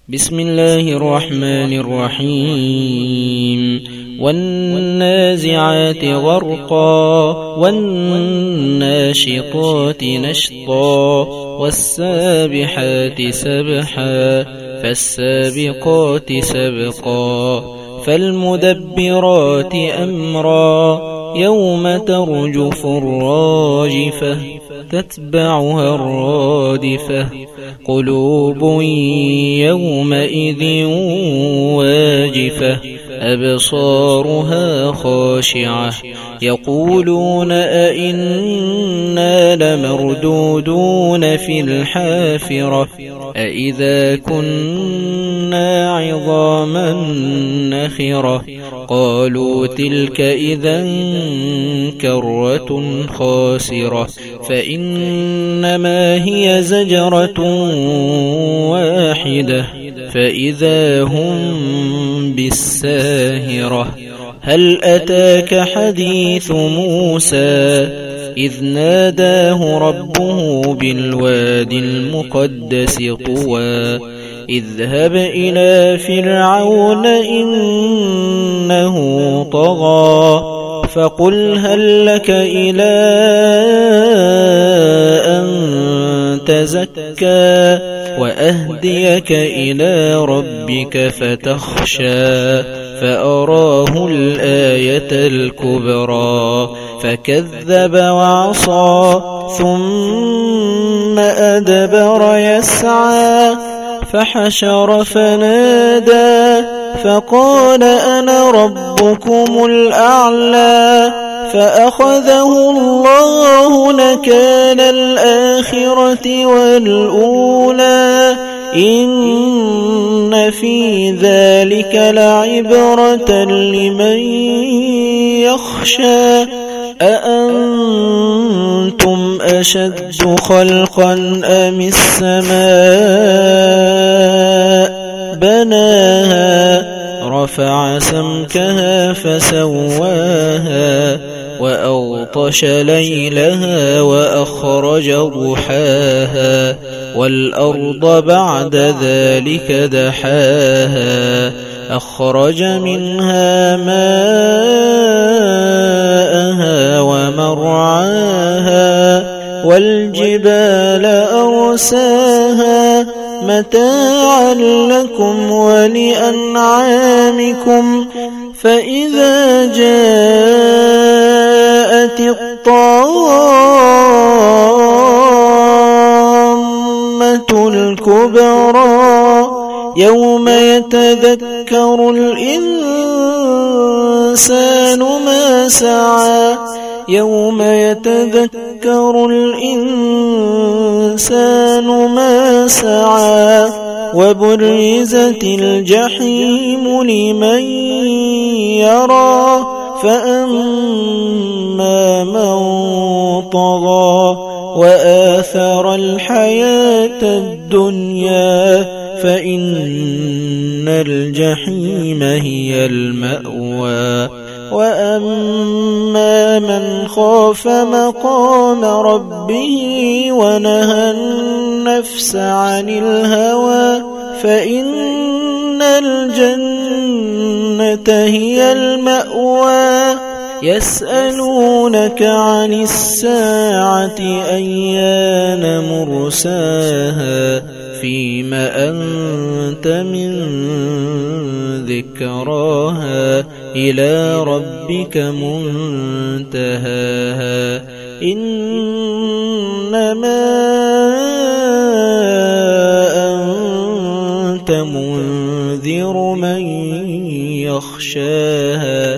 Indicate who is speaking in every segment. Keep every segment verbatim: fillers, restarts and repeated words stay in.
Speaker 1: بسم الله الرحمن الرحيم والنازعات غرقا والناشطات نشطا والسابحات سبحا فالسابقات سبقا فالمدبرات أمرا يوم ترجف الراجفة تتبعها الرادفة قلوب يومئذ واجفة أبصارها خاشعة يقولون أئنا لمردودون في الحافرة أئذا كنا عظاما نخرة قالوا تلك إذا كرة خاسرة فإنما هي زجرة واحدة فإذا هم بالساهرة هل أتاك حديث موسى إذ ناداه ربه بالوادي المقدس طوى اذهب إلى فرعون إنه طغى فقل هل لك إلى أن تزكى وأهديك إلى ربك فتخشى فأراه الآية الكبرى فكذب وعصى ثم أدبر يسعى فحشر فنادى فقال أنا ربكم الأعلى فأخذه الله نكال الآخرة والأولى إن في ذلك لعبرة لمن يخشى أأنتم أشد خلقا أم السماء بناها رفع سمكها فسواها وأغطش ليلها وأخرج ضحاها والأرض بعد ذلك دحاها أخرج منها ماءها ومرعاها والجبال أرساها متاعا لكم ولأنعامكم فإذا جاءت الطامة الكبرى يوم يتذكر الإنسان ما سعى يوم يتذكر الإنسان ما سعى وبرزت الجحيم لمن يرى فأما من طغى وآثر الحياة الدنيا فإن الجحيم هي المأوى وأما من خاف مقام ربه ونهى النفس عن الهوى فإن الجنة هي المأوى يسألونك عن الساعة أيان مرساها فيم أنت من ذكراها إلى ربك منتهاها إنما أنت منذر من يخشاها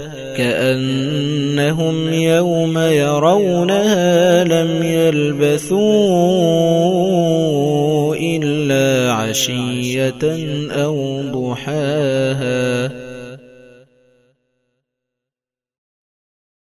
Speaker 1: كأنهم يوم يرونها لم يلبثوا إلا عشية أو ضحاها.